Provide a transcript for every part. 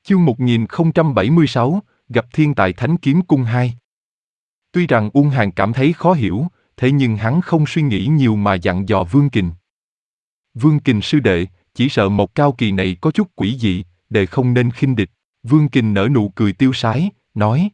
Chương 1076, gặp thiên tại Thánh Kiếm Cung 2. Tuy rằng Uông Hàn cảm thấy khó hiểu, thế nhưng hắn không suy nghĩ nhiều mà dặn dò Vương Kình. Vương Kình sư đệ, chỉ sợ một cao kỳ này có chút quỷ dị, đệ không nên khinh địch. Vương Kình nở nụ cười tiêu sái, nói: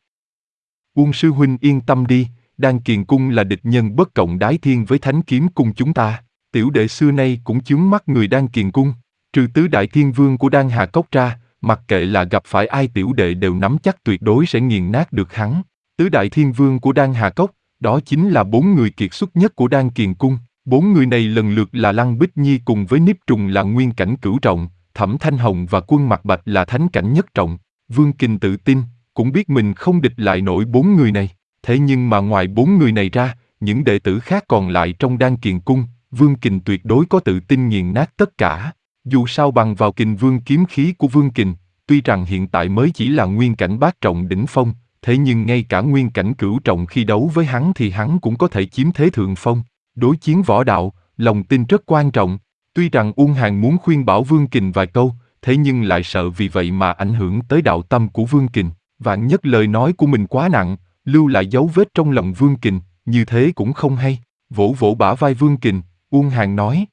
Uông sư huynh yên tâm đi, Đan Kiền Cung là địch nhân bất cộng đái thiên với Thánh Kiếm Cung chúng ta. Tiểu đệ xưa nay cũng chướng mắt người Đan Kiền Cung, trừ tứ đại thiên vương của Đan Hà Cốc ra, mặc kệ là gặp phải ai tiểu đệ đều nắm chắc tuyệt đối sẽ nghiền nát được hắn. Tứ đại thiên vương của Đan Hà Cốc, đó chính là 4 người kiệt xuất nhất của Đan Kiền Cung. 4 người này lần lượt là Lăng Bích Nhi cùng với Niếp Trùng là nguyên cảnh cửu trọng, Thẩm Thanh Hồng và Quân Mặc Bạch là thánh cảnh nhất trọng. Vương Kình tự tin, cũng biết mình không địch lại nổi 4 người này. Thế nhưng mà ngoài 4 người này ra, những đệ tử khác còn lại trong Đan Kiền Cung, Vương Kình tuyệt đối có tự tin nghiền nát tất cả. Dù sao bằng vào Kình Vương kiếm khí của Vương Kình, tuy rằng hiện tại mới chỉ là nguyên cảnh bát trọng đỉnh phong, thế nhưng ngay cả nguyên cảnh cửu trọng khi đấu với hắn thì hắn cũng có thể chiếm thế thượng phong. Đối chiến võ đạo, lòng tin rất quan trọng. Tuy rằng Uông Hàn muốn khuyên bảo Vương Kình vài câu, thế nhưng lại sợ vì vậy mà ảnh hưởng tới đạo tâm của Vương Kình. Vạn nhất lời nói của mình quá nặng, lưu lại dấu vết trong lòng Vương Kình, như thế cũng không hay. Vỗ vỗ bả vai Vương Kình, Uông Hàn nói: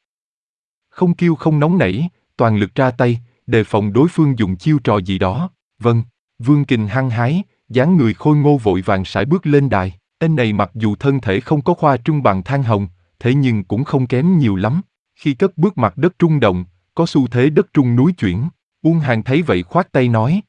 Không kiêu không nóng nảy, toàn lực ra tay, đề phòng đối phương dùng chiêu trò gì đó. Vâng. Vương Kình hăng hái, dáng người khôi ngô vội vàng sải bước lên đài. Tên này mặc dù thân thể không có khoa trương bằng Thang Hồng, thế nhưng cũng không kém nhiều lắm. Khi cất bước mặt đất rung động, có xu thế đất rung núi chuyển. Uông Hàn thấy vậy khoát tay nói: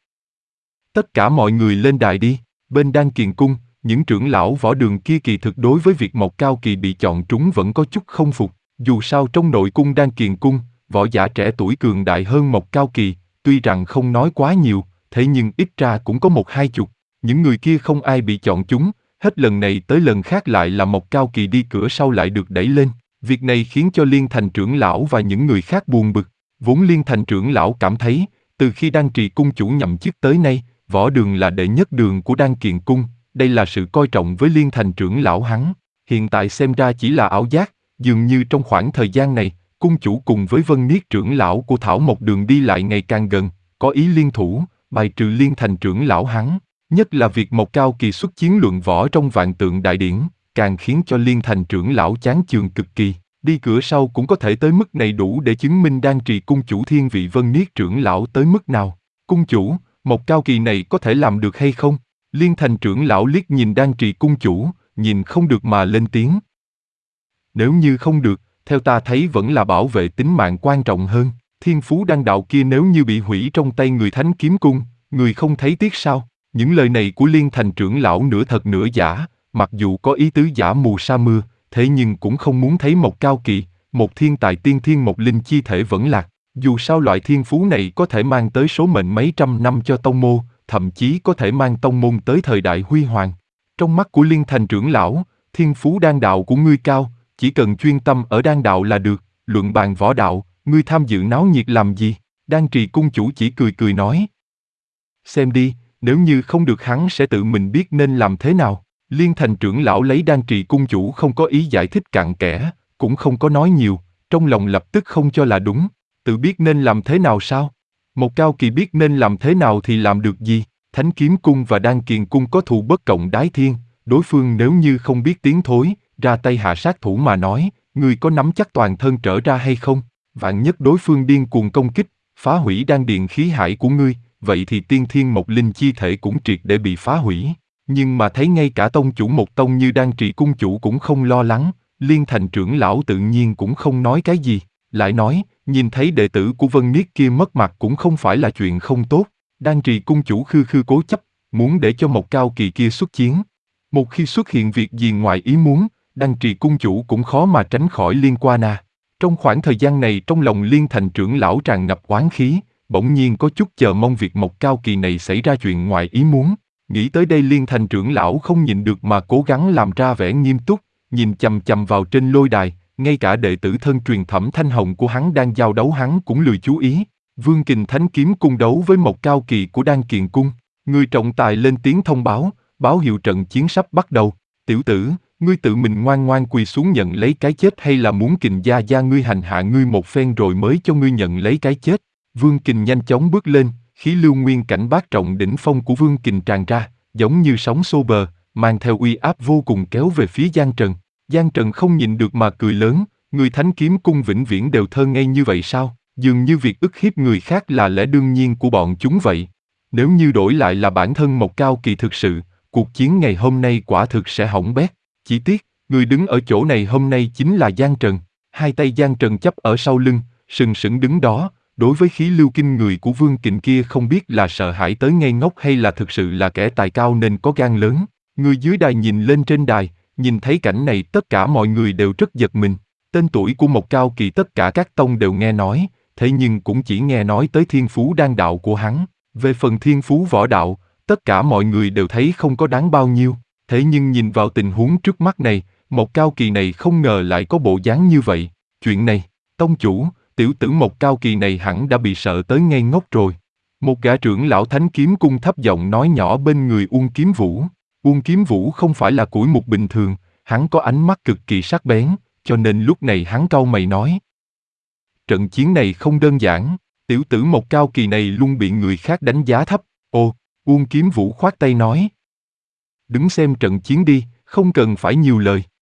Tất cả mọi người lên đài đi. Bên Đan Kiền Cung, những trưởng lão võ đường kia kỳ thực đối với việc một cao kỳ bị chọn trúng vẫn có chút không phục. Dù sao trong nội cung Đan Kiền Cung, võ giả trẻ tuổi cường đại hơn một cao kỳ, tuy rằng không nói quá nhiều, thế nhưng ít ra cũng có 1-2 chục. Những người kia không ai bị chọn chúng, hết lần này tới lần khác lại là một cao kỳ đi cửa sau lại được đẩy lên. Việc này khiến cho Liên Thành trưởng lão và những người khác buồn bực. Vốn Liên Thành trưởng lão cảm thấy, từ khi Đan Trì cung chủ nhậm chức tới nay, võ đường là đệ nhất đường của Đan Kiền Cung, đây là sự coi trọng với Liên Thành trưởng lão hắn. Hiện tại xem ra chỉ là ảo giác, dường như trong khoảng thời gian này, cung chủ cùng với Vân Niết trưởng lão của Thảo Mộc Đường đi lại ngày càng gần, có ý liên thủ, bài trừ Liên Thành trưởng lão hắn. Nhất là việc một cao kỳ xuất chiến luận võ trong Vạn Tượng Đại Điển, càng khiến cho Liên Thành trưởng lão chán chường cực kỳ. Đi cửa sau cũng có thể tới mức này đủ để chứng minh Đan Trì cung chủ thiên vị Vân Niết trưởng lão tới mức nào. Cung chủ, một cao kỳ này có thể làm được hay không? Liên Thành trưởng lão liếc nhìn Đan Trì cung chủ, nhìn không được mà lên tiếng. Nếu như không được, theo ta thấy vẫn là bảo vệ tính mạng quan trọng hơn. Thiên phú đan đạo kia nếu như bị hủy trong tay người Thánh Kiếm Cung, người không thấy tiếc sao? Những lời này của Liên Thành trưởng lão nửa thật nửa giả, mặc dù có ý tứ giả mù sa mưa, thế nhưng cũng không muốn thấy một cao kỳ, một thiên tài tiên thiên một linh chi thể vẫn lạc. Dù sao loại thiên phú này có thể mang tới số mệnh mấy trăm năm cho tông môn, thậm chí có thể mang tông môn tới thời đại huy hoàng. Trong mắt của Liên Thành trưởng lão, thiên phú đan đạo của ngươi cao, chỉ cần chuyên tâm ở đan đạo là được, luận bàn võ đạo, ngươi tham dự náo nhiệt làm gì? Đan Trì cung chủ chỉ cười cười nói. Xem đi, nếu như không được hắn sẽ tự mình biết nên làm thế nào. Liên Thành trưởng lão lấy Đan Trì cung chủ không có ý giải thích cặn kẽ, cũng không có nói nhiều, trong lòng lập tức không cho là đúng, tự biết nên làm thế nào sao? Một cao kỳ biết nên làm thế nào thì làm được gì? Thánh Kiếm Cung và Đan Kiền Cung có thù bất cộng đái thiên, đối phương nếu như không biết tiến thối, ra tay hạ sát thủ mà nói, ngươi có nắm chắc toàn thân trở ra hay không? Vạn nhất đối phương điên cuồng công kích, phá hủy đan điện khí hải của ngươi, vậy thì tiên thiên một linh chi thể cũng triệt để bị phá hủy. Nhưng mà thấy ngay cả tông chủ một tông như Đan Trì cung chủ cũng không lo lắng, Liên Thành trưởng lão tự nhiên cũng không nói cái gì, lại nói, nhìn thấy đệ tử của Vân Niết kia mất mặt cũng không phải là chuyện không tốt. Đan Trì cung chủ khư khư cố chấp, muốn để cho một cao kỳ kia xuất chiến. Một khi xuất hiện việc gì ngoài ý muốn, Đan Trì cung chủ cũng khó mà tránh khỏi liên quan à. Trong khoảng thời gian này trong lòng Liên Thành trưởng lão tràn ngập oán khí, bỗng nhiên có chút chờ mong việc một cao kỳ này xảy ra chuyện ngoài ý muốn. Nghĩ tới đây Liên Thành trưởng lão không nhịn được mà cố gắng làm ra vẻ nghiêm túc, nhìn chằm chằm vào trên lôi đài, ngay cả đệ tử thân truyền Thẩm Thanh Hồng của hắn đang giao đấu hắn cũng lười chú ý. Vương Kình Thánh Kiếm Cung đấu với một cao kỳ của Đan Kiền Cung, người trọng tài lên tiếng thông báo, báo hiệu trận chiến sắp bắt đầu. Tiểu tử, ngươi tự mình ngoan ngoan quỳ xuống nhận lấy cái chết hay là muốn Kình gia ngươi hành hạ ngươi một phen rồi mới cho ngươi nhận lấy cái chết? Vương Kình nhanh chóng bước lên, khí lưu nguyên cảnh bát trọng đỉnh phong của Vương Kình tràn ra, giống như sóng xô bờ, mang theo uy áp vô cùng kéo về phía Giang Trần. Giang Trần không nhịn được mà cười lớn, người Thánh Kiếm Cung vĩnh viễn đều thơ ngây như vậy sao? Dường như việc ức hiếp người khác là lẽ đương nhiên của bọn chúng vậy. Nếu như đổi lại là bản thân Mộc Cao Kỳ thực sự, cuộc chiến ngày hôm nay quả thực sẽ hỏng bét. Chỉ tiếc, người đứng ở chỗ này hôm nay chính là Giang Trần. Hai tay Giang Trần chắp ở sau lưng, sừng sững đứng đó, đối với khí lưu kinh người của Vương Kình kia không biết là sợ hãi tới ngây ngốc hay là thực sự là kẻ tài cao nên có gan lớn. Người dưới đài nhìn lên trên đài, nhìn thấy cảnh này tất cả mọi người đều rất giật mình. Tên tuổi của Mộc Cao Kỳ tất cả các tông đều nghe nói, thế nhưng cũng chỉ nghe nói tới thiên phú đan đạo của hắn. Về phần thiên phú võ đạo, tất cả mọi người đều thấy không có đáng bao nhiêu. Thế nhưng nhìn vào tình huống trước mắt này, Mộc Cao Kỳ này không ngờ lại có bộ dáng như vậy. Chuyện này, tông chủ, tiểu tử Mộc Cao Kỳ này hẳn đã bị sợ tới ngây ngốc rồi. Một gã trưởng lão Thánh Kiếm Cung thấp giọng nói nhỏ bên người Uông Kiếm Vũ. Uông Kiếm Vũ không phải là củi mục bình thường, hắn có ánh mắt cực kỳ sắc bén, cho nên lúc này hắn cau mày nói. Trận chiến này không đơn giản, tiểu tử Mộc Cao Kỳ này luôn bị người khác đánh giá thấp. Ồ, Uông Kiếm Vũ khoát tay nói. Đứng xem trận chiến đi, không cần phải nhiều lời.